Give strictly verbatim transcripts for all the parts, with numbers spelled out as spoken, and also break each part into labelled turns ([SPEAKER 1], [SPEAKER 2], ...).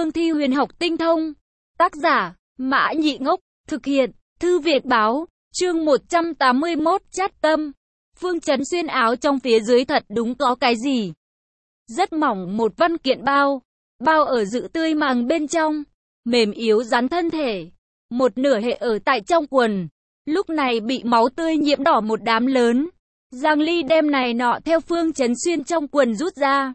[SPEAKER 1] Cương thi huyền học tinh thông. Tác giả, Mã Nhị Ngốc, thực hiện, Thư Việt Báo, chương một trăm tám mươi mốt Chát Tâm. Phương Chấn Xuyên áo trong phía dưới thật đúng có cái gì. Rất mỏng một văn kiện bao, bao ở dự tươi màng bên trong, mềm yếu rắn thân thể. Một nửa hệ ở tại trong quần, lúc này bị máu tươi nhiễm đỏ một đám lớn. Giang Ly đem này nọ theo Phương Chấn Xuyên trong quần rút ra.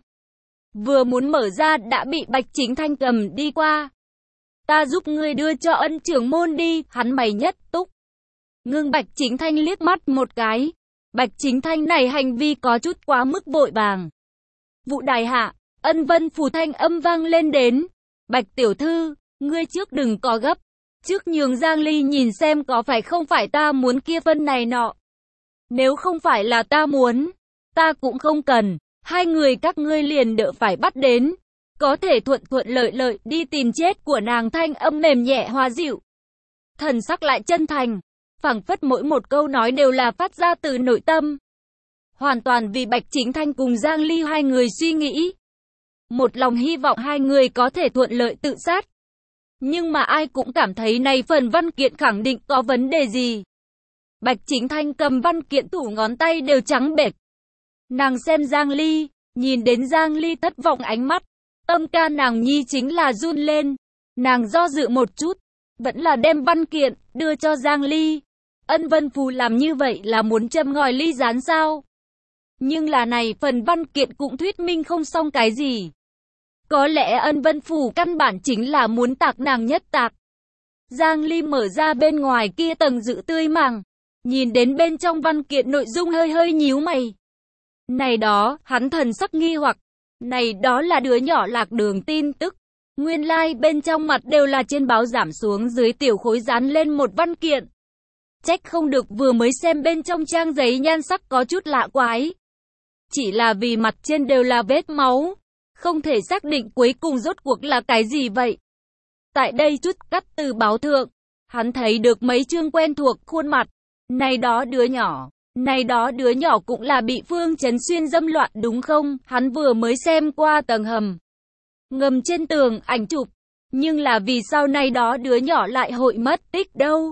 [SPEAKER 1] Vừa muốn mở ra đã bị Bạch Chính Thanh cầm đi qua. Ta giúp ngươi đưa cho Ân trưởng môn đi, hắn mày nhất túc. Ngưng Bạch Chính Thanh liếc mắt một cái. Bạch Chính Thanh này hành vi có chút quá mức vội vàng. Vụ đài hạ, Ân Vân Phù thanh âm vang lên đến. Bạch tiểu thư, ngươi trước đừng có gấp. Trước nhường Giang Ly nhìn xem có phải không phải ta muốn kia phân này nọ. Nếu không phải là ta muốn, ta cũng không cần. Hai người các ngươi liền đỡ phải bắt đến. Có thể thuận thuận lợi lợi đi tìm chết của nàng, thanh âm mềm nhẹ hòa dịu. Thần sắc lại chân thành. Phảng phất mỗi một câu nói đều là phát ra từ nội tâm. Hoàn toàn vì Bạch Chính Thanh cùng Giang Ly hai người suy nghĩ. Một lòng hy vọng hai người có thể thuận lợi tự sát. Nhưng mà ai cũng cảm thấy này phần văn kiện khẳng định có vấn đề gì. Bạch Chính Thanh cầm văn kiện thủ ngón tay đều trắng bệch. Nàng xem Giang Ly, nhìn đến Giang Ly thất vọng ánh mắt. Tâm can nàng nhi chính là run lên. Nàng do dự một chút, vẫn là đem văn kiện đưa cho Giang Ly. Ân Vân Phù làm như vậy là muốn châm ngòi ly gián sao? Nhưng là này phần văn kiện cũng thuyết minh không xong cái gì. Có lẽ Ân Vân Phù căn bản chính là muốn tạc nàng nhất tạc. Giang Ly mở ra bên ngoài kia tầng dự tươi màng, nhìn đến bên trong văn kiện nội dung hơi hơi nhíu mày. Này đó, hắn thần sắc nghi hoặc. Này đó là đứa nhỏ lạc đường tin tức. Nguyên lai like bên trong mặt đều là trên báo giảm xuống dưới tiểu khối dán lên một văn kiện. Trách không được vừa mới xem bên trong trang giấy nhan sắc có chút lạ quái. Chỉ là vì mặt trên đều là vết máu. Không thể xác định cuối cùng rốt cuộc là cái gì vậy. Tại đây chút cắt từ báo thượng. Hắn thấy được mấy chương quen thuộc khuôn mặt. Này đó đứa nhỏ. Này đó đứa nhỏ cũng là bị Phương Chấn Xuyên dâm loạn đúng không? Hắn vừa mới xem qua tầng hầm. Ngầm trên tường ảnh chụp. Nhưng là vì sao này đó đứa nhỏ lại hội mất tích đâu?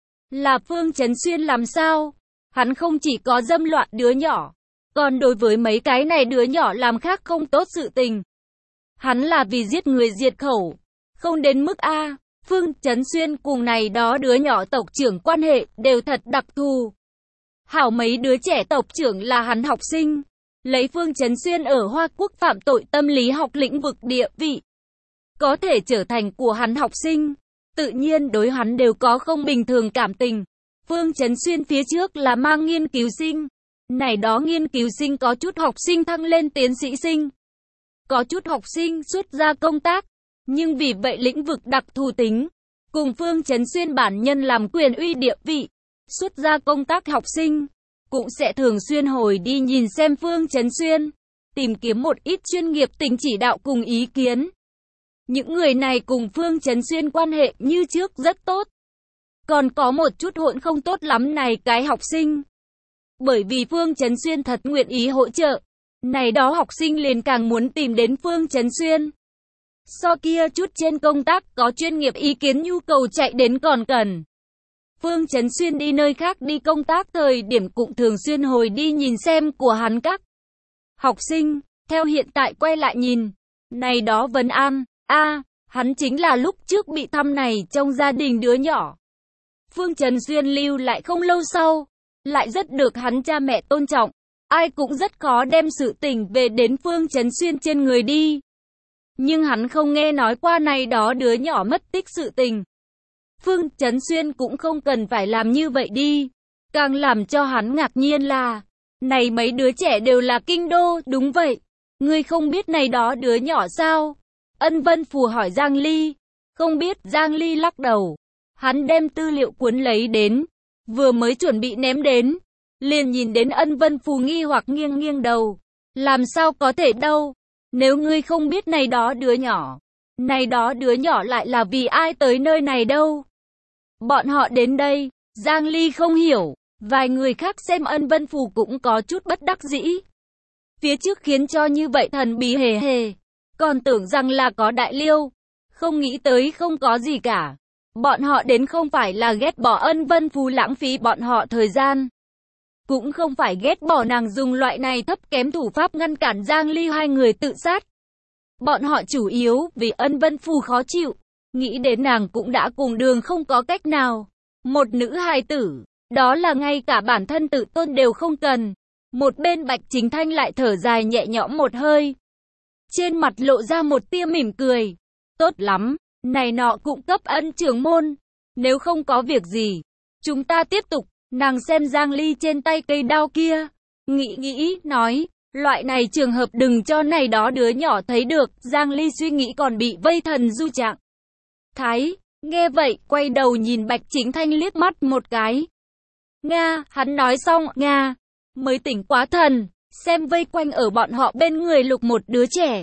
[SPEAKER 1] Là Phương Chấn Xuyên làm sao? Hắn không chỉ có dâm loạn đứa nhỏ. Còn đối với mấy cái này đứa nhỏ làm khác không tốt sự tình. Hắn là vì giết người diệt khẩu. Không đến mức A. Phương Chấn Xuyên cùng này đó đứa nhỏ tộc trưởng quan hệ đều thật đặc thù. Hảo mấy đứa trẻ tộc trưởng là hắn học sinh. Lấy Phương Chấn Xuyên ở Hoa Quốc phạm tội tâm lý học lĩnh vực địa vị. Có thể trở thành của hắn học sinh. Tự nhiên đối hắn đều có không bình thường cảm tình. Phương Chấn Xuyên phía trước là mang nghiên cứu sinh. Này đó nghiên cứu sinh có chút học sinh thăng lên tiến sĩ sinh. Có chút học sinh xuất ra công tác. Nhưng vì vậy lĩnh vực đặc thù tính. Cùng Phương Chấn Xuyên bản nhân làm quyền uy địa vị. Xuất ra công tác học sinh. Cũng sẽ thường xuyên hồi đi nhìn xem Phương Chấn Xuyên. Tìm kiếm một ít chuyên nghiệp tình chỉ đạo cùng ý kiến. Những người này cùng Phương Chấn Xuyên quan hệ như trước rất tốt. Còn có một chút hỗn không tốt lắm này cái học sinh. Bởi vì Phương Chấn Xuyên thật nguyện ý hỗ trợ. Này đó học sinh liền càng muốn tìm đến Phương Chấn Xuyên. So kia chút trên công tác có chuyên nghiệp ý kiến nhu cầu chạy đến còn cần. Phương Chấn Xuyên đi nơi khác đi công tác thời điểm cũng thường xuyên hồi đi nhìn xem của hắn các học sinh. Theo hiện tại quay lại nhìn. Này đó vấn an. A, à, hắn chính là lúc trước bị thăm này trong gia đình đứa nhỏ. Phương Chấn Xuyên lưu lại không lâu sau. Lại rất được hắn cha mẹ tôn trọng. Ai cũng rất khó đem sự tình về đến Phương Chấn Xuyên trên người đi. Nhưng hắn không nghe nói qua này đó đứa nhỏ mất tích sự tình. Phương Chấn Xuyên cũng không cần phải làm như vậy đi. Càng làm cho hắn ngạc nhiên là, này mấy đứa trẻ đều là kinh đô, đúng vậy. Ngươi không biết này đó đứa nhỏ sao? Ân Vân Phù hỏi Giang Ly. Không biết, Giang Ly lắc đầu. Hắn đem tư liệu cuốn lấy đến. Vừa mới chuẩn bị ném đến. Liền nhìn đến Ân Vân Phù nghi hoặc nghiêng nghiêng đầu. Làm sao có thể đâu? Nếu ngươi không biết này đó đứa nhỏ. Này đó đứa nhỏ lại là vì ai tới nơi này đâu? Bọn họ đến đây. Giang Ly không hiểu. Vài người khác xem Ân Vân Phù cũng có chút bất đắc dĩ. Phía trước khiến cho như vậy thần bí hề hề. Còn tưởng rằng là có đại liêu. Không nghĩ tới không có gì cả. Bọn họ đến không phải là ghét bỏ Ân Vân Phù lãng phí bọn họ thời gian. Cũng không phải ghét bỏ nàng dùng loại này thấp kém thủ pháp ngăn cản Giang Ly hai người tự sát. Bọn họ chủ yếu vì Ân Vân Phù khó chịu. Nghĩ đến nàng cũng đã cùng đường không có cách nào. Một nữ hài tử, đó là ngay cả bản thân tự tôn đều không cần. Một bên Bạch Chính Thanh lại thở dài nhẹ nhõm một hơi. Trên mặt lộ ra một tia mỉm cười. Tốt lắm, này nọ cũng cấp Ân trưởng môn. Nếu không có việc gì, chúng ta tiếp tục. Nàng xem Giang Ly trên tay cây đao kia. Nghĩ nghĩ, nói, loại này trường hợp đừng cho này đó đứa nhỏ thấy được. Giang Ly suy nghĩ còn bị vây thần du trạng thái. Nghe vậy, quay đầu nhìn Bạch Chính Thanh liếc mắt một cái. Nga, hắn nói xong, Nga, mới tỉnh quá thần, xem vây quanh ở bọn họ bên người lục một đứa trẻ.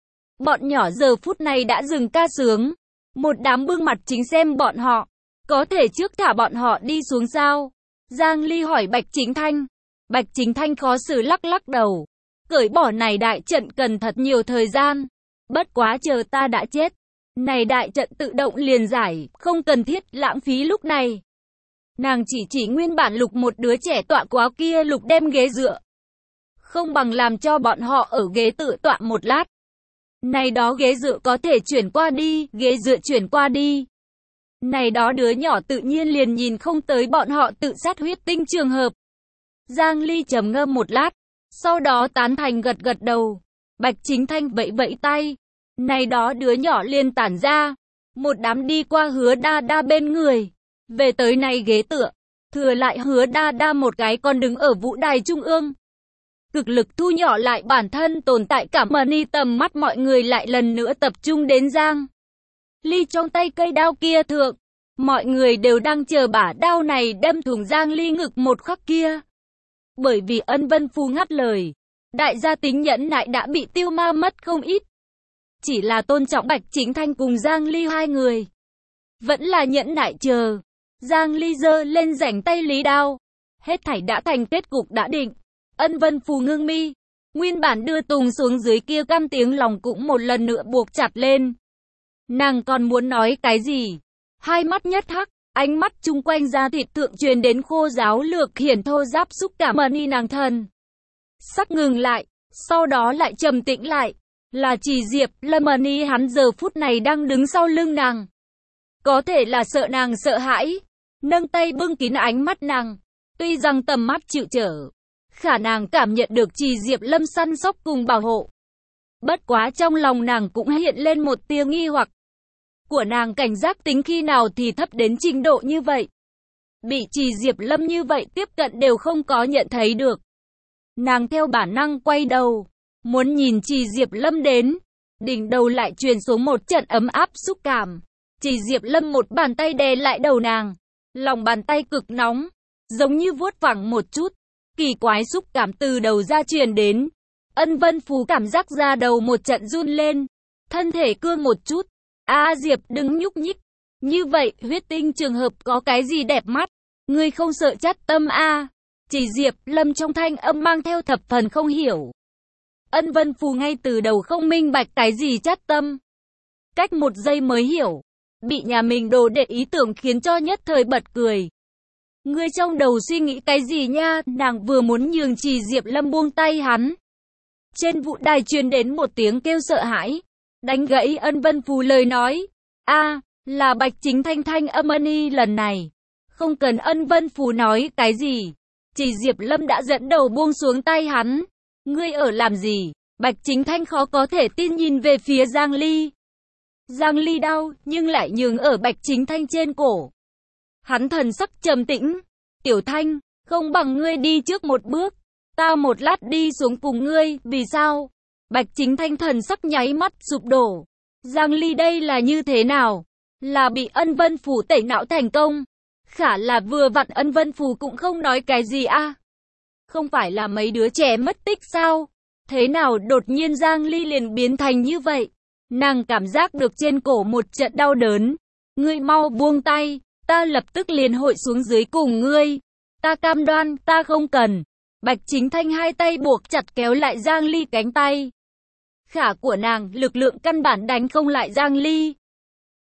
[SPEAKER 1] Bọn nhỏ giờ phút này đã dừng ca sướng. Một đám bưng mặt chính xem bọn họ. Có thể trước thả bọn họ đi xuống sao? Giang Ly hỏi Bạch Chính Thanh. Bạch Chính Thanh khó xử lắc lắc đầu. Cởi bỏ này đại trận cần thật nhiều thời gian. Bất quá chờ ta đã chết. Này đại trận tự động liền giải, không cần thiết lãng phí lúc này. Nàng chỉ chỉ nguyên bản lục một đứa trẻ tọa quá kia lục đem ghế dựa. Không bằng làm cho bọn họ ở ghế tự tọa một lát. Này đó ghế dựa có thể chuyển qua đi, ghế dựa chuyển qua đi. Này đó đứa nhỏ tự nhiên liền nhìn không tới bọn họ tự sát huyết tinh trường hợp. Giang Ly trầm ngâm một lát, sau đó tán thành gật gật đầu. Bạch Chính Thanh vẫy vẫy tay. Này đó đứa nhỏ liền tản ra. Một đám đi qua Hứa Đa Đa bên người. Về tới này ghế tựa. Thừa lại Hứa Đa Đa một cái còn đứng ở vũ đài trung ương. Cực lực thu nhỏ lại bản thân tồn tại cảm ơn y tầm mắt mọi người lại lần nữa tập trung đến Giang Ly trong tay cây đao kia thượng. Mọi người đều đang chờ bả đao này đâm thủng Giang Ly ngực một khắc kia. Bởi vì Ân Vân Phù ngắt lời. Đại gia tính nhẫn nại đã bị tiêu ma mất không ít. Chỉ là tôn trọng Bạch Chính Thanh cùng Giang Ly hai người. Vẫn là nhẫn nại chờ. Giang Ly giơ lên rảnh tay lý đao. Hết thảy đã thành kết cục đã định. Ân Vân Phù ngưng mi. Nguyên bản đưa tùng xuống dưới kia căm tiếng lòng cũng một lần nữa buộc chặt lên. Nàng còn muốn nói cái gì? Hai mắt nhất hắc, ánh mắt chung quanh da thịt thượng truyền đến khô giáo lược hiển thô giáp xúc cảm ơn y nàng thần. Sắc ngừng lại, sau đó lại trầm tĩnh lại. Là Chỉ Diệp Lâm ơn y hắn giờ phút này đang đứng sau lưng nàng. Có thể là sợ nàng sợ hãi. Nâng tay bưng kín ánh mắt nàng. Tuy rằng tầm mắt chịu trở. Khả nàng cảm nhận được Chỉ Diệp Lâm săn sóc cùng bảo hộ. Bất quá trong lòng nàng cũng hiện lên một tia nghi hoặc. Của nàng cảnh giác tính khi nào thì thấp đến trình độ như vậy. Bị Chỉ Diệp Lâm như vậy tiếp cận đều không có nhận thấy được. Nàng theo bản năng quay đầu. Muốn nhìn Chỉ Diệp Lâm đến. Đỉnh đầu lại truyền xuống một trận ấm áp xúc cảm. Chỉ Diệp Lâm một bàn tay đè lại đầu nàng. Lòng bàn tay cực nóng. Giống như vuốt phẳng một chút. Kỳ quái xúc cảm từ đầu ra truyền đến. Ân Vân Phù cảm giác ra đầu một trận run lên. Thân thể cương một chút. A Diệp đừng nhúc nhích. Như vậy huyết tinh trường hợp có cái gì đẹp mắt. Ngươi không sợ chát tâm a? Chỉ Diệp Lâm trong thanh âm mang theo thập phần không hiểu. Ân Vân Phù ngay từ đầu không minh bạch cái gì chát tâm. Cách một giây mới hiểu. Bị nhà mình đồ đệ ý tưởng khiến cho nhất thời bật cười. Ngươi trong đầu suy nghĩ cái gì nha? Nàng vừa muốn nhường Chỉ Diệp Lâm buông tay hắn. Trên vũ đài truyền đến một tiếng kêu sợ hãi. Đánh gãy Ân Vân Phù lời nói. A, là Bạch Chính Thanh thanh âm ân y lần này. Không cần Ân Vân Phù nói cái gì. Chỉ Diệp Lâm đã dẫn đầu buông xuống tay hắn. Ngươi ở làm gì? Bạch Chính Thanh khó có thể tin nhìn về phía Giang Ly. Giang Ly đau, nhưng lại nhường ở Bạch Chính Thanh trên cổ. Hắn thần sắc trầm tĩnh. Tiểu Thanh, không bằng ngươi đi trước một bước. Ta một lát đi xuống cùng ngươi, vì sao? Bạch Chính Thanh thần sắc nháy mắt sụp đổ. Giang Ly đây là như thế nào? Là bị Ân Vân Phù tẩy não thành công. Khả là vừa vặn Ân Vân Phù cũng không nói cái gì a. À? Không phải là mấy đứa trẻ mất tích sao? Thế nào đột nhiên Giang Ly liền biến thành như vậy? Nàng cảm giác được trên cổ một trận đau đớn. Ngươi mau buông tay, ta lập tức liền hội xuống dưới cùng ngươi. Ta cam đoan, ta không cần. Bạch Chính Thanh hai tay buộc chặt kéo lại Giang Ly cánh tay. Khả của nàng, lực lượng căn bản đánh không lại Giang Ly.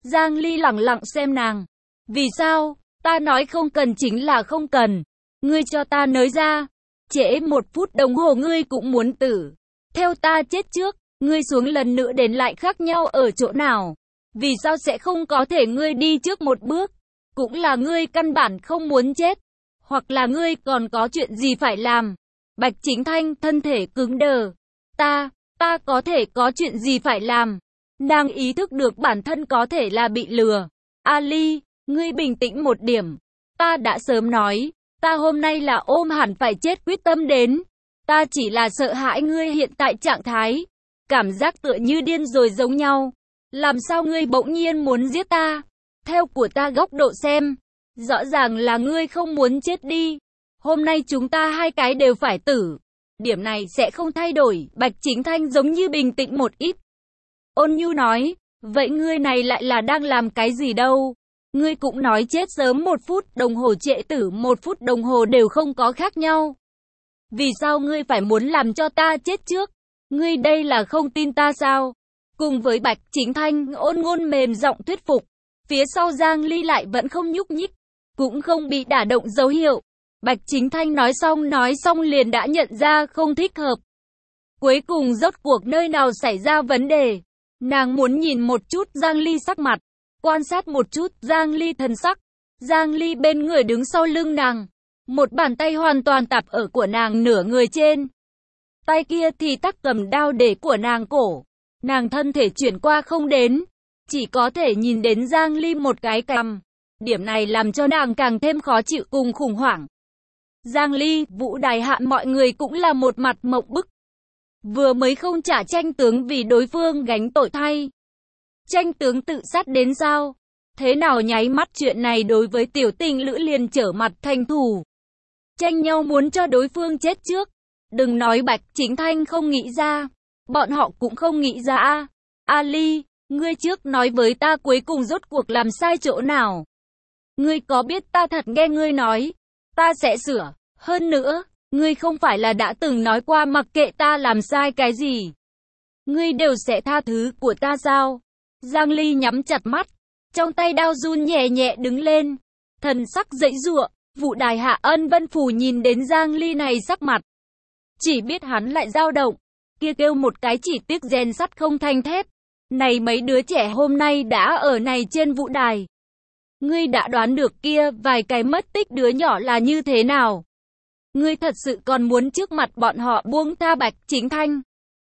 [SPEAKER 1] Giang Ly lẳng lặng xem nàng. Vì sao? Ta nói không cần chính là không cần. Ngươi cho ta nói ra. Trễ một phút đồng hồ ngươi cũng muốn tử. Theo ta chết trước, ngươi xuống lần nữa đến lại khác nhau ở chỗ nào? Vì sao sẽ không có thể ngươi đi trước một bước? Cũng là ngươi căn bản không muốn chết. Hoặc là ngươi còn có chuyện gì phải làm? Bạch Chính Thanh thân thể cứng đờ. Ta, ta có thể có chuyện gì phải làm? Nàng ý thức được bản thân có thể là bị lừa. Ali, ngươi bình tĩnh một điểm. Ta đã sớm nói, ta hôm nay là ôm hẳn phải chết quyết tâm đến. Ta chỉ là sợ hãi ngươi hiện tại trạng thái. Cảm giác tựa như điên rồi giống nhau. Làm sao ngươi bỗng nhiên muốn giết ta? Theo của ta góc độ xem, rõ ràng là ngươi không muốn chết đi. Hôm nay chúng ta hai cái đều phải tử. Điểm này sẽ không thay đổi. Bạch Chính Thanh giống như bình tĩnh một ít. Ôn nhu nói, vậy ngươi này lại là đang làm cái gì đâu? Ngươi cũng nói chết sớm một phút đồng hồ trễ tử một phút đồng hồ đều không có khác nhau. Vì sao ngươi phải muốn làm cho ta chết trước? Ngươi đây là không tin ta sao? Cùng với Bạch Chính Thanh ôn ngôn mềm giọng thuyết phục. Phía sau Giang Ly lại vẫn không nhúc nhích. Cũng không bị đả động dấu hiệu. Bạch Chính Thanh nói xong nói xong liền đã nhận ra không thích hợp. Cuối cùng rốt cuộc nơi nào xảy ra vấn đề. Nàng muốn nhìn một chút Giang Ly sắc mặt. Quan sát một chút Giang Ly thần sắc. Giang Ly bên người đứng sau lưng nàng. Một bàn tay hoàn toàn tạp ở của nàng nửa người trên. Tay kia thì tắc cầm đao để của nàng cổ. Nàng thân thể chuyển qua không đến. Chỉ có thể nhìn đến Giang Ly một cái cằm. Điểm này làm cho nàng càng thêm khó chịu cùng khủng hoảng. Giang Ly, Vũ Đài Hạ mọi người cũng là một mặt mộng bức. Vừa mới không trả tranh tướng vì đối phương gánh tội thay. Tranh tướng tự sát đến sao? Thế nào nháy mắt chuyện này đối với tiểu tình lữ liền trở mặt thành thù. Tranh nhau muốn cho đối phương chết trước. Đừng nói Bạch Chính Thanh không nghĩ ra. Bọn họ cũng không nghĩ ra. Ali, ngươi trước nói với ta cuối cùng rốt cuộc làm sai chỗ nào? Ngươi có biết ta thật nghe ngươi nói. Ta sẽ sửa. Hơn nữa, ngươi không phải là đã từng nói qua mặc kệ ta làm sai cái gì. Ngươi đều sẽ tha thứ của ta sao? Giang Ly nhắm chặt mắt. Trong tay đao run nhẹ nhẹ đứng lên. Thần sắc dãy giụa. Vũ Đài Hạ Ân Vân Phủ nhìn đến Giang Ly này sắc mặt. Chỉ biết hắn lại dao động. Kia kêu một cái chỉ tiếc rèn sắt không thành thép. Này mấy đứa trẻ hôm nay đã ở này trên vũ đài. Ngươi đã đoán được kia vài cái mất tích đứa nhỏ là như thế nào? Ngươi thật sự còn muốn trước mặt bọn họ buông tha Bạch Chính Thanh?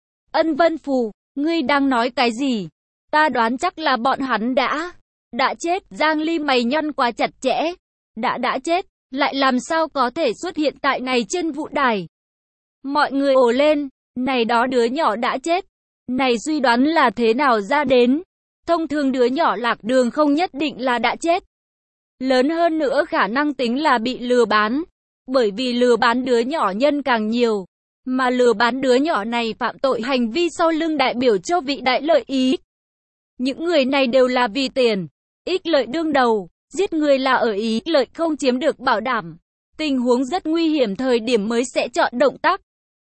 [SPEAKER 1] Ân Vân Phù, ngươi đang nói cái gì? Ta đoán chắc là bọn hắn đã, đã chết. Giang Ly mày nhăn quá chặt chẽ. Đã đã chết, lại làm sao có thể xuất hiện tại này trên vũ đài? Mọi người ồ lên, này đó đứa nhỏ đã chết. Này suy đoán là thế nào ra đến? Thông thường đứa nhỏ lạc đường không nhất định là đã chết. Lớn hơn nữa khả năng tính là bị lừa bán. Bởi vì lừa bán đứa nhỏ nhân càng nhiều. Mà lừa bán đứa nhỏ này phạm tội hành vi sau lưng đại biểu cho vị đại lợi ý. Những người này đều là vì tiền. Ích lợi đương đầu. Giết người là ở ý lợi không chiếm được bảo đảm. Tình huống rất nguy hiểm thời điểm mới sẽ chọn động tác.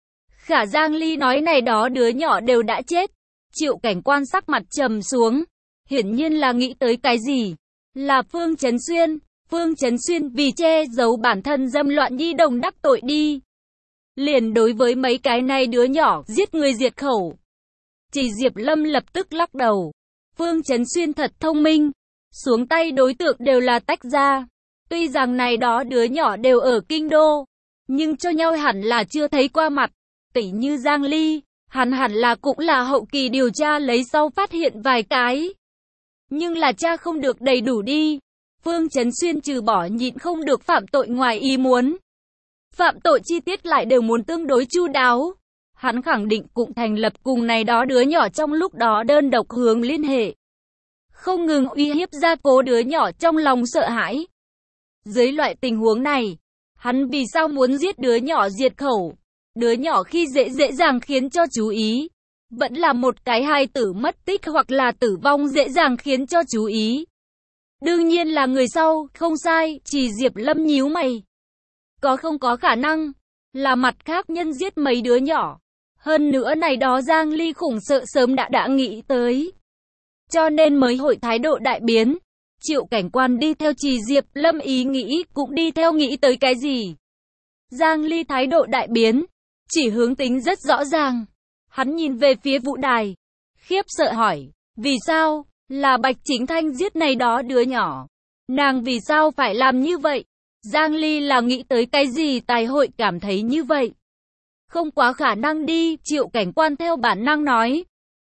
[SPEAKER 1] Khả Giang Ly nói này đó đứa nhỏ đều đã chết. Triệu Cảnh Quan sắc mặt trầm xuống. Hiển nhiên là nghĩ tới cái gì? Là Phương Chấn Xuyên. Phương Chấn Xuyên vì che giấu bản thân dâm loạn nhi đồng đắc tội đi. Liền đối với mấy cái này đứa nhỏ giết người diệt khẩu. Chỉ Diệp Lâm lập tức lắc đầu. Phương Chấn Xuyên thật thông minh. Xuống tay đối tượng đều là tách ra. Tuy rằng này đó đứa nhỏ đều ở kinh đô. Nhưng cho nhau hẳn là chưa thấy qua mặt. Tỉ như Giang Ly. Hẳn hẳn là cũng là hậu kỳ điều tra lấy sau phát hiện vài cái. Nhưng là cha không được đầy đủ đi. Phương Chấn Xuyên trừ bỏ nhịn không được phạm tội ngoài ý muốn. Phạm tội chi tiết lại đều muốn tương đối chu đáo. Hắn khẳng định cũng thành lập cùng này đó đứa nhỏ trong lúc đó đơn độc hướng liên hệ. Không ngừng uy hiếp gia cố đứa nhỏ trong lòng sợ hãi. Dưới loại tình huống này, hắn vì sao muốn giết đứa nhỏ diệt khẩu? Đứa nhỏ khi dễ dễ dàng khiến cho chú ý. Vẫn là một cái hài tử mất tích hoặc là tử vong dễ dàng khiến cho chú ý. Đương nhiên là người sau, không sai, chỉ Diệp Lâm nhíu mày. Có không có khả năng, là mặt khác nhân giết mấy đứa nhỏ. Hơn nữa này đó Giang Ly khủng sợ sớm đã đã nghĩ tới. cho nên mới hội thái độ đại biến. Triệu cảnh quan đi theo Trì Diệp Lâm ý nghĩ cũng đi theo nghĩ tới cái gì. Giang Ly thái độ đại biến, chỉ hướng tính rất rõ ràng. Hắn nhìn về phía Vũ Đài, khiếp sợ hỏi, vì sao, là Bạch Chính Thanh giết này đó đứa nhỏ. Nàng vì sao phải làm như vậy? Giang Ly là nghĩ tới cái gì tài hội cảm thấy như vậy? Không quá khả năng đi, Triệu cảnh quan theo bản năng nói.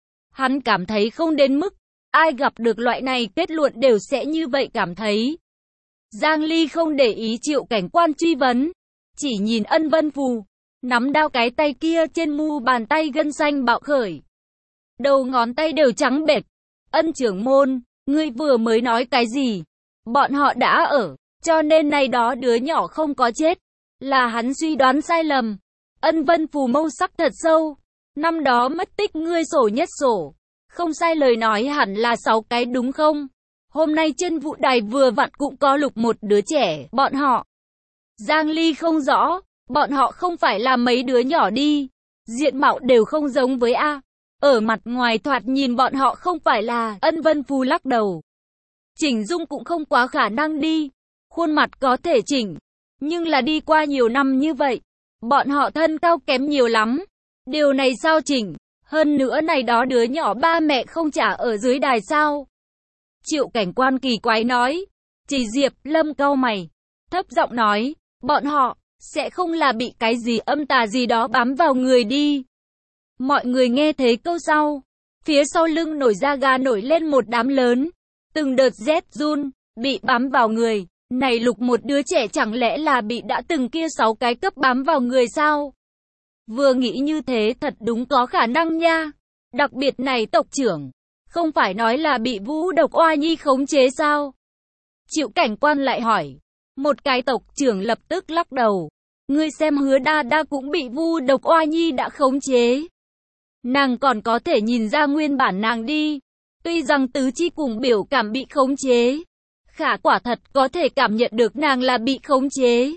[SPEAKER 1] Hắn cảm thấy không đến mức, ai gặp được loại này kết luận đều sẽ như vậy cảm thấy. Giang Ly không để ý Triệu cảnh quan truy vấn, chỉ nhìn Ân Vân Phù, nắm đao cái tay kia trên mu bàn tay gân xanh bạo khởi. Đầu ngón tay đều trắng bệch. Ân trưởng môn, ngươi vừa mới nói cái gì? Bọn họ đã ở, cho nên này đó đứa nhỏ không có chết. Là hắn suy đoán sai lầm. Ân Vân Phù mâu sắc thật sâu. Năm đó mất tích ngươi sổ nhất sổ. Không sai lời nói hẳn là sáu cái đúng không? Hôm nay trên Vũ Đài vừa vặn cũng có lục một đứa trẻ, bọn họ. Giang Ly không rõ, bọn họ không phải là mấy đứa nhỏ đi. Diện mạo đều không giống với A. Ở mặt ngoài thoạt nhìn bọn họ không phải là. Ân Vân Phù lắc đầu. Chỉnh dung cũng không quá khả năng đi. Khuôn mặt có thể chỉnh, nhưng là đi qua nhiều năm như vậy, bọn họ thân cao kém nhiều lắm. Điều này sao chỉnh? Hơn nữa này đó đứa nhỏ ba mẹ không trả ở dưới đài sao? Triệu cảnh quan kỳ quái nói. Chỉ Diệp Lâm cau mày, thấp giọng nói, bọn họ sẽ không là bị cái gì âm tà gì đó bám vào người đi. Mọi người nghe thấy câu sau, phía sau lưng nổi da gà nổi lên một đám lớn, từng đợt rét run, bị bám vào người. Này lục một đứa trẻ chẳng lẽ là bị đã từng kia sáu cái cấp bám vào người sao? Vừa nghĩ như thế thật đúng có khả năng nha. Đặc biệt này tộc trưởng, không phải nói là bị Vũ Độc Oa Nhi khống chế sao? Triệu cảnh quan lại hỏi. Một cái tộc trưởng lập tức lắc đầu. Ngươi xem Hứa Đa Đa cũng bị Vu Độc Oa Nhi đã khống chế. Nàng còn có thể nhìn ra nguyên bản nàng đi. Tuy rằng tứ chi cùng biểu cảm bị khống chế, khả quả thật có thể cảm nhận được nàng là bị khống chế,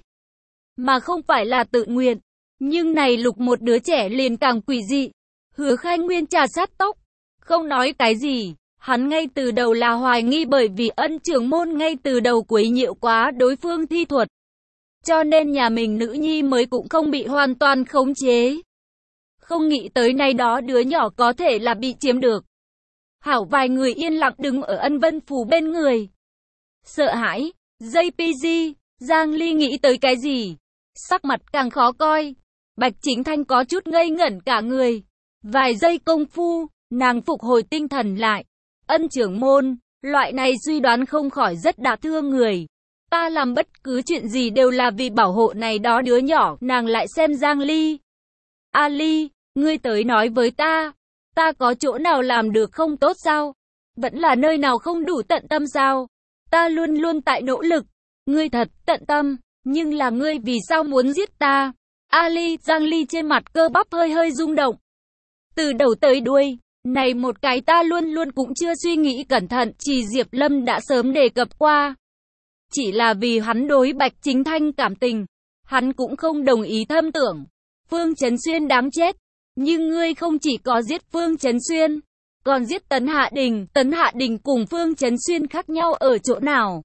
[SPEAKER 1] mà không phải là tự nguyện. Nhưng này lục một đứa trẻ liền càng quỷ dị. Hứa Khai Nguyên trà sát tóc, không nói cái gì. Hắn ngay từ đầu là hoài nghi bởi vì Ân trưởng môn ngay từ đầu quấy nhiễu quá đối phương thi thuật, cho nên nhà mình nữ nhi mới cũng không bị hoàn toàn khống chế. Không nghĩ tới nay đó đứa nhỏ có thể là bị chiếm được. Hảo vài người yên lặng đứng ở Ân Vân Phù bên người. Sợ hãi, gi pê giê, Giang Ly nghĩ tới cái gì? Sắc mặt càng khó coi. Bạch Chính Thanh có chút ngây ngẩn cả người. Vài giây công phu, nàng phục hồi tinh thần lại. Ân trưởng môn, loại này suy đoán không khỏi rất đả thương người. Ta làm bất cứ chuyện gì đều là vì bảo hộ này đó đứa nhỏ. Nàng lại xem Giang Ly. A Ly, ngươi tới nói với ta. Ta có chỗ nào làm được không tốt sao? Vẫn là nơi nào không đủ tận tâm sao? Ta luôn luôn tại nỗ lực. Ngươi thật tận tâm, nhưng là ngươi vì sao muốn giết ta? A Ly, Giang Ly trên mặt cơ bắp hơi hơi rung động. Từ đầu tới đuôi, này một cái ta luôn luôn cũng chưa suy nghĩ cẩn thận, Chỉ Diệp Lâm đã sớm đề cập qua. Chỉ là vì hắn đối Bạch Chính Thanh cảm tình, hắn cũng không đồng ý thâm tưởng. Phương Chấn Xuyên đáng chết, nhưng ngươi không chỉ có giết Phương Chấn Xuyên, còn giết Tấn Hạ Đình. Tấn Hạ Đình cùng Phương Chấn Xuyên khác nhau ở chỗ nào?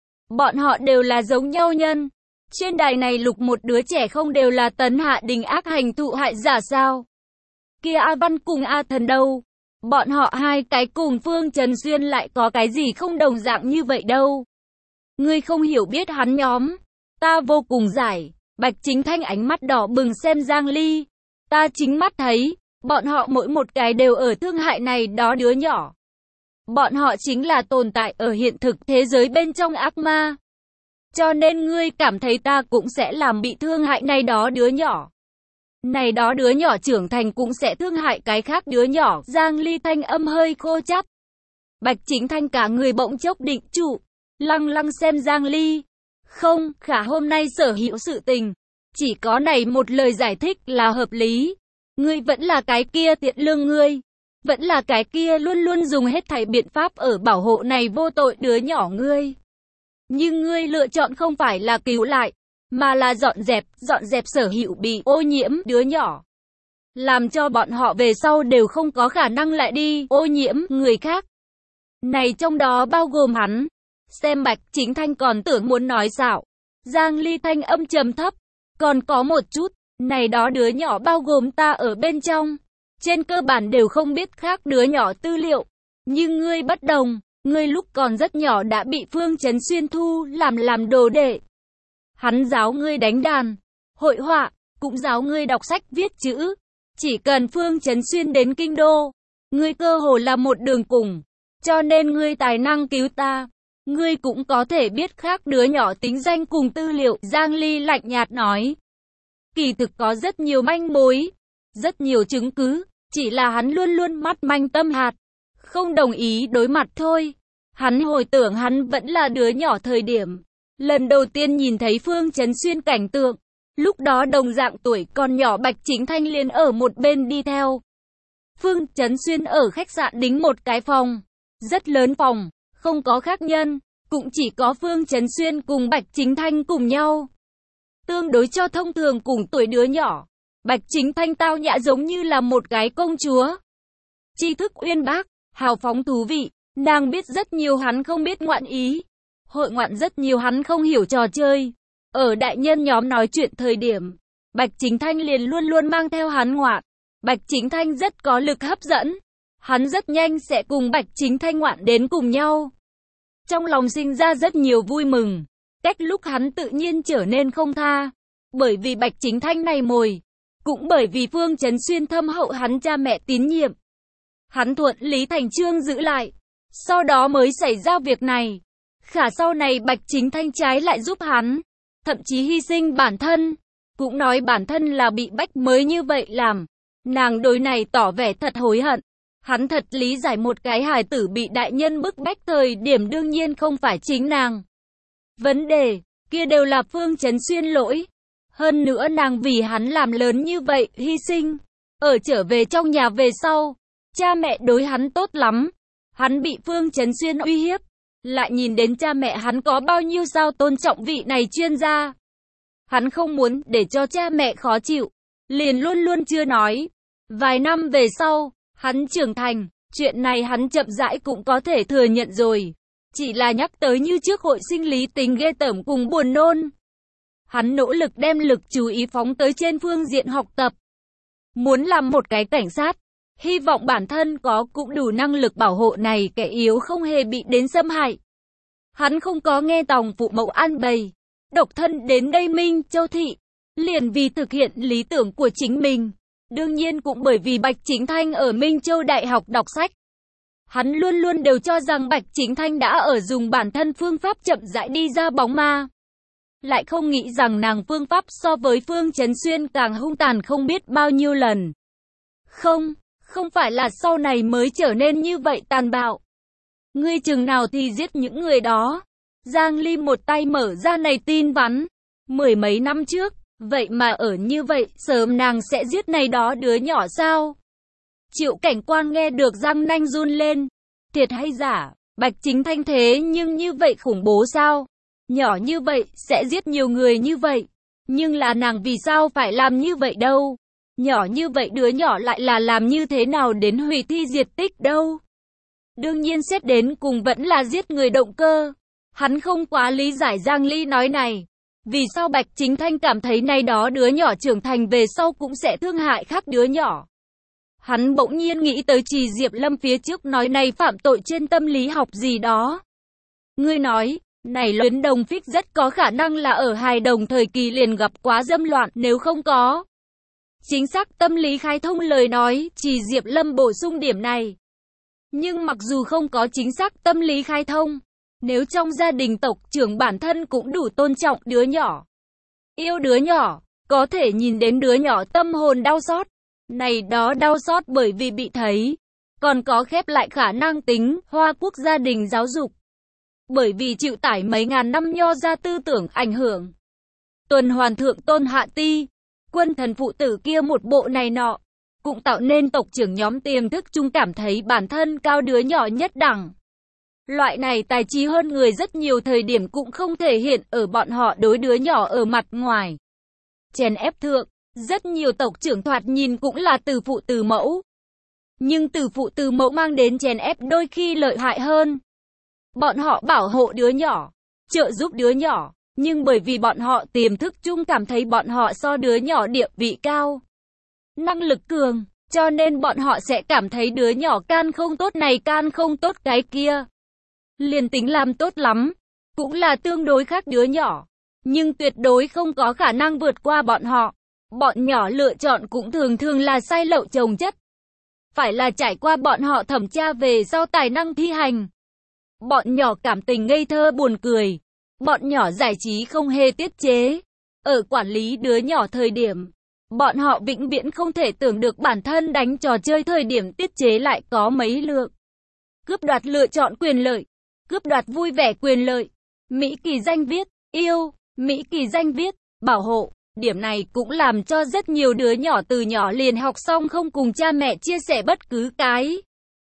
[SPEAKER 1] Bọn họ đều là giống nhau nhân. Trên đài này lục một đứa trẻ không đều là Tấn Hạ Đình ác hành thụ hại giả sao? Kia A Văn cùng A Thần đâu? Bọn họ hai cái cùng Phương Trần Xuyên lại có cái gì không đồng dạng như vậy đâu? Ngươi không hiểu biết hắn nhóm. Ta vô cùng giải. Bạch Chính Thanh ánh mắt đỏ bừng xem Giang Ly. Ta chính mắt thấy, bọn họ mỗi một cái đều ở thương hại này đó đứa nhỏ. Bọn họ chính là tồn tại ở hiện thực thế giới bên trong ác ma. Cho nên ngươi cảm thấy ta cũng sẽ làm bị thương hại này đó đứa nhỏ. Này đó đứa nhỏ trưởng thành cũng sẽ thương hại cái khác đứa nhỏ. Giang Ly thanh âm hơi khô chát. Bạch Chính Thanh cả người bỗng chốc định trụ, lăng lăng xem Giang Ly. Không, khả hôm nay sở hữu sự tình, chỉ có này một lời giải thích là hợp lý. Ngươi vẫn là cái kia tiện lương ngươi. Vẫn là cái kia luôn luôn dùng hết thảy biện pháp ở bảo hộ này vô tội đứa nhỏ ngươi. Nhưng ngươi lựa chọn không phải là cứu lại, mà là dọn dẹp, dọn dẹp sở hữu bị ô nhiễm đứa nhỏ. Làm cho bọn họ về sau đều không có khả năng lại đi ô nhiễm người khác. Này trong đó bao gồm hắn. Xem Bạch Chính Thanh còn tưởng muốn nói xạo. Giang Ly thanh âm trầm thấp. Còn có một chút, này đó đứa nhỏ bao gồm ta ở bên trong. Trên cơ bản đều không biết khác đứa nhỏ tư liệu. Nhưng ngươi bất đồng, ngươi lúc còn rất nhỏ đã bị Phương Chấn Xuyên thu làm làm đồ đệ. Hắn giáo ngươi đánh đàn, hội họa, cũng giáo ngươi đọc sách viết chữ. Chỉ cần Phương Chấn Xuyên đến kinh đô, ngươi cơ hồ là một đường cùng. Cho nên ngươi tài năng cứu ta. Ngươi cũng có thể biết khác đứa nhỏ tính danh cùng tư liệu. Giang Ly lạnh nhạt nói. Kỳ thực có rất nhiều manh mối, rất nhiều chứng cứ, chỉ là hắn luôn luôn mắt manh tâm hạt, không đồng ý đối mặt thôi. Hắn hồi tưởng hắn vẫn là đứa nhỏ thời điểm, lần đầu tiên nhìn thấy Phương Chấn Xuyên cảnh tượng, lúc đó đồng dạng tuổi còn nhỏ Bạch Chính Thanh liền ở một bên đi theo. Phương Chấn Xuyên ở khách sạn đính một cái phòng, rất lớn phòng, không có khác nhân, cũng chỉ có Phương Chấn Xuyên cùng Bạch Chính Thanh cùng nhau. Tương đối cho thông thường cùng tuổi đứa nhỏ, Bạch Chính Thanh tao nhã giống như là một cái công chúa. Tri thức uyên bác, hào phóng thú vị, nàng biết rất nhiều hắn không biết ngoạn ý. Hội ngoạn rất nhiều hắn không hiểu trò chơi. Ở đại nhân nhóm nói chuyện thời điểm, Bạch Chính Thanh liền luôn luôn mang theo hắn ngoạn. Bạch Chính Thanh rất có lực hấp dẫn. Hắn rất nhanh sẽ cùng Bạch Chính Thanh ngoạn đến cùng nhau. Trong lòng sinh ra rất nhiều vui mừng. Cách lúc hắn tự nhiên trở nên không tha. Bởi vì Bạch Chính Thanh này mồi. Cũng bởi vì Phương Chấn Xuyên thâm hậu hắn cha mẹ tín nhiệm. Hắn thuận lý thành trương giữ lại. Sau đó mới xảy ra việc này. Khả sau này Bạch Chính Thanh trái lại giúp hắn. Thậm chí hy sinh bản thân. Cũng nói bản thân là bị bách mới như vậy làm. Nàng đối này tỏ vẻ thật hối hận. Hắn thật lý giải một cái hài tử bị đại nhân bức bách thời điểm đương nhiên không phải chính nàng. Vấn đề, kia đều là Phương Chấn Xuyên lỗi. Hơn nữa nàng vì hắn làm lớn như vậy, hy sinh. Ở trở về trong nhà về sau, cha mẹ đối hắn tốt lắm. Hắn bị Phương Chấn Xuyên uy hiếp. Lại nhìn đến cha mẹ hắn có bao nhiêu sao tôn trọng vị này chuyên gia. Hắn không muốn để cho cha mẹ khó chịu. Liền luôn luôn chưa nói. Vài năm về sau, hắn trưởng thành. Chuyện này hắn chậm rãi cũng có thể thừa nhận rồi. Chỉ là nhắc tới như trước hội sinh lý tính ghê tởm cùng buồn nôn. Hắn nỗ lực đem lực chú ý phóng tới trên phương diện học tập. Muốn làm một cái cảnh sát. Hy vọng bản thân có cũng đủ năng lực bảo hộ này kẻ yếu không hề bị đến xâm hại. Hắn không có nghe tòng phụ mẫu an bày. Độc thân đến đây Minh Châu Thị. Liền vì thực hiện lý tưởng của chính mình. Đương nhiên cũng bởi vì Bạch Chính Thanh ở Minh Châu Đại học đọc sách. Hắn luôn luôn đều cho rằng Bạch Chính Thanh đã ở dùng bản thân phương pháp chậm rãi đi ra bóng ma. Lại không nghĩ rằng nàng phương pháp so với Phương Chấn Xuyên càng hung tàn không biết bao nhiêu lần. Không, không phải là sau này mới trở nên như vậy tàn bạo. Ngươi chừng nào thì giết những người đó. Giang Ly một tay mở ra này tin vắn. Mười mấy năm trước, vậy mà ở như vậy, sớm nàng sẽ giết này đó đứa nhỏ sao? Triệu cảnh quan nghe được răng nanh run lên. Thiệt hay giả, Bạch Chính Thanh thế nhưng như vậy khủng bố sao? Nhỏ như vậy, sẽ giết nhiều người như vậy. Nhưng là nàng vì sao phải làm như vậy đâu? Nhỏ như vậy đứa nhỏ lại là làm như thế nào đến hủy thi diệt tích đâu? Đương nhiên xét đến cùng vẫn là giết người động cơ. Hắn không quá lý giải Giang Ly nói này. Vì sao Bạch Chính Thanh cảm thấy này đó đứa nhỏ trưởng thành về sau cũng sẽ thương hại khác đứa nhỏ? Hắn bỗng nhiên nghĩ tới Trì Diệp Lâm phía trước nói này phạm tội trên tâm lý học gì đó. Ngươi nói, này Luyến Đồng Phích rất có khả năng là ở hài đồng thời kỳ liền gặp quá dâm loạn nếu không có. Chính xác tâm lý khai thông lời nói, Trì Diệp Lâm bổ sung điểm này. Nhưng mặc dù không có chính xác tâm lý khai thông, nếu trong gia đình tộc trưởng bản thân cũng đủ tôn trọng đứa nhỏ, yêu đứa nhỏ, có thể nhìn đến đứa nhỏ tâm hồn đau xót. Này đó đau xót bởi vì bị thấy, còn có khép lại khả năng tính Hoa Quốc gia đình giáo dục. Bởi vì chịu tải mấy ngàn năm nho ra tư tưởng ảnh hưởng. Tuần hoàn thượng tôn hạ ti, quân thần phụ tử kia một bộ này nọ, cũng tạo nên tộc trưởng nhóm tiềm thức chung cảm thấy bản thân cao đứa nhỏ nhất đẳng. Loại này tài trí hơn người rất nhiều thời điểm cũng không thể hiện ở bọn họ đối đứa nhỏ ở mặt ngoài. Chèn ép thượng, rất nhiều tộc trưởng thoạt nhìn cũng là từ phụ từ mẫu. Nhưng từ phụ từ mẫu mang đến chèn ép đôi khi lợi hại hơn. Bọn họ bảo hộ đứa nhỏ, trợ giúp đứa nhỏ, nhưng bởi vì bọn họ tiềm thức chung cảm thấy bọn họ so đứa nhỏ địa vị cao, năng lực cường, cho nên bọn họ sẽ cảm thấy đứa nhỏ can không tốt này can không tốt cái kia. Liền tính làm tốt lắm, cũng là tương đối khác đứa nhỏ, nhưng tuyệt đối không có khả năng vượt qua bọn họ. Bọn nhỏ lựa chọn cũng thường thường là sai lậu chồng chất. Phải là trải qua bọn họ thẩm tra về sau tài năng thi hành. Bọn nhỏ cảm tình ngây thơ buồn cười. Bọn nhỏ giải trí không hề tiết chế. Ở quản lý đứa nhỏ thời điểm, bọn họ vĩnh viễn không thể tưởng được bản thân đánh trò chơi thời điểm tiết chế lại có mấy lượng. Cướp đoạt lựa chọn quyền lợi. Cướp đoạt vui vẻ quyền lợi. Mỹ Kỳ danh viết, yêu, Mỹ Kỳ danh viết, bảo hộ. Điểm này cũng làm cho rất nhiều đứa nhỏ từ nhỏ liền học xong không cùng cha mẹ chia sẻ bất cứ cái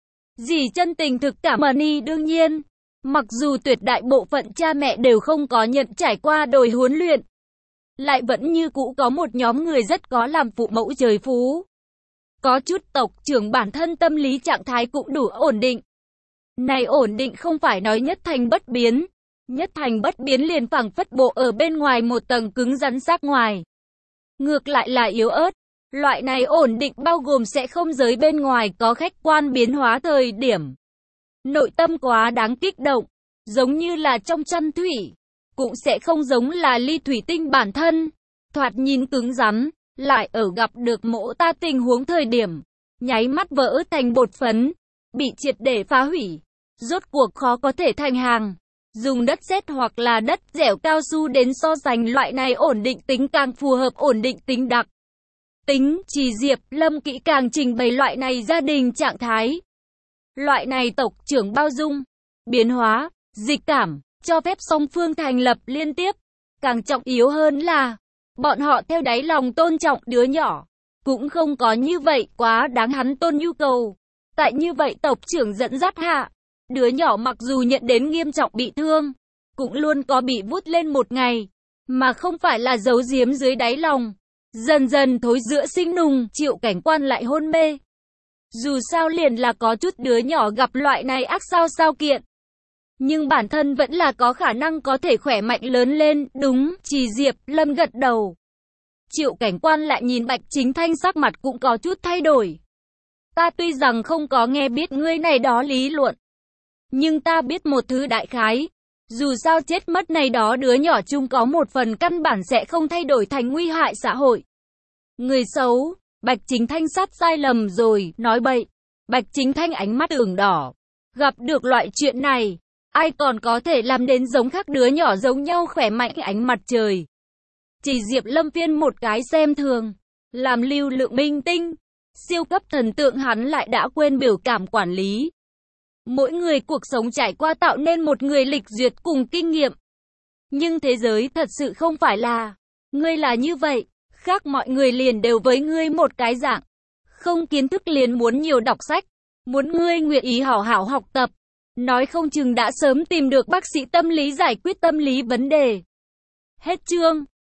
[SPEAKER 1] gì chân tình thực cảm ơn. Đương nhiên, mặc dù tuyệt đại bộ phận cha mẹ đều không có nhận trải qua đồi huấn luyện, lại vẫn như cũ có một nhóm người rất có làm phụ mẫu trời phú. Có chút tộc trưởng bản thân tâm lý trạng thái cũng đủ ổn định. Này ổn định không phải nói nhất thành bất biến. Nhất thành bất biến liền phảng phất bộ ở bên ngoài một tầng cứng rắn sắc ngoài. Ngược lại là yếu ớt. Loại này ổn định bao gồm sẽ không giới bên ngoài có khách quan biến hóa thời điểm. Nội tâm quá đáng kích động, giống như là trong chăn thủy. Cũng sẽ không giống là ly thủy tinh bản thân. Thoạt nhìn cứng rắn, lại ở gặp được mỗ ta tình huống thời điểm. Nháy mắt vỡ thành bột phấn, bị triệt để phá hủy. Rốt cuộc khó có thể thành hàng. Dùng đất sét hoặc là đất dẻo cao su đến so sánh loại này ổn định tính càng phù hợp ổn định tính đặc. Tính, Chỉ Diệp, Lâm kỹ càng trình bày loại này gia đình trạng thái. Loại này tộc trưởng bao dung, biến hóa, dịch cảm, cho phép song phương thành lập liên tiếp. Càng trọng yếu hơn là, bọn họ theo đáy lòng tôn trọng đứa nhỏ. Cũng không có như vậy quá đáng hắn tôn nhu cầu. Tại như vậy tộc trưởng dẫn dắt hạ. Đứa nhỏ mặc dù nhận đến nghiêm trọng bị thương, cũng luôn có bị vút lên một ngày, mà không phải là giấu giếm dưới đáy lòng. Dần dần thối giữa sinh nùng, Triệu Cảnh Quan lại hôn mê. Dù sao liền là có chút đứa nhỏ gặp loại này ác sao sao kiện. Nhưng bản thân vẫn là có khả năng có thể khỏe mạnh lớn lên, đúng, Chỉ Diệp, Lâm gật đầu. Triệu Cảnh Quan lại nhìn Bạch Chính Thanh sắc mặt cũng có chút thay đổi. Ta tuy rằng không có nghe biết ngươi này đó lý luận. Nhưng ta biết một thứ đại khái, dù sao chết mất này đó đứa nhỏ chung có một phần căn bản sẽ không thay đổi thành nguy hại xã hội. Người xấu, Bạch Chính Thanh sát sai lầm rồi, nói bậy. Bạch Chính Thanh ánh mắt ửng đỏ. Gặp được loại chuyện này, ai còn có thể làm đến giống khác đứa nhỏ giống nhau khỏe mạnh ánh mặt trời. Chỉ Diệp Lâm phiên một cái xem thường, làm lưu lượng minh tinh, siêu cấp thần tượng hắn lại đã quên biểu cảm quản lý. Mỗi người cuộc sống trải qua tạo nên một người lịch duyệt cùng kinh nghiệm. Nhưng thế giới thật sự không phải là, ngươi là như vậy, khác mọi người liền đều với ngươi một cái dạng. Không kiến thức liền muốn nhiều đọc sách, muốn ngươi nguyện ý hảo hảo học tập. Nói không chừng đã sớm tìm được bác sĩ tâm lý giải quyết tâm lý vấn đề. Hết chương.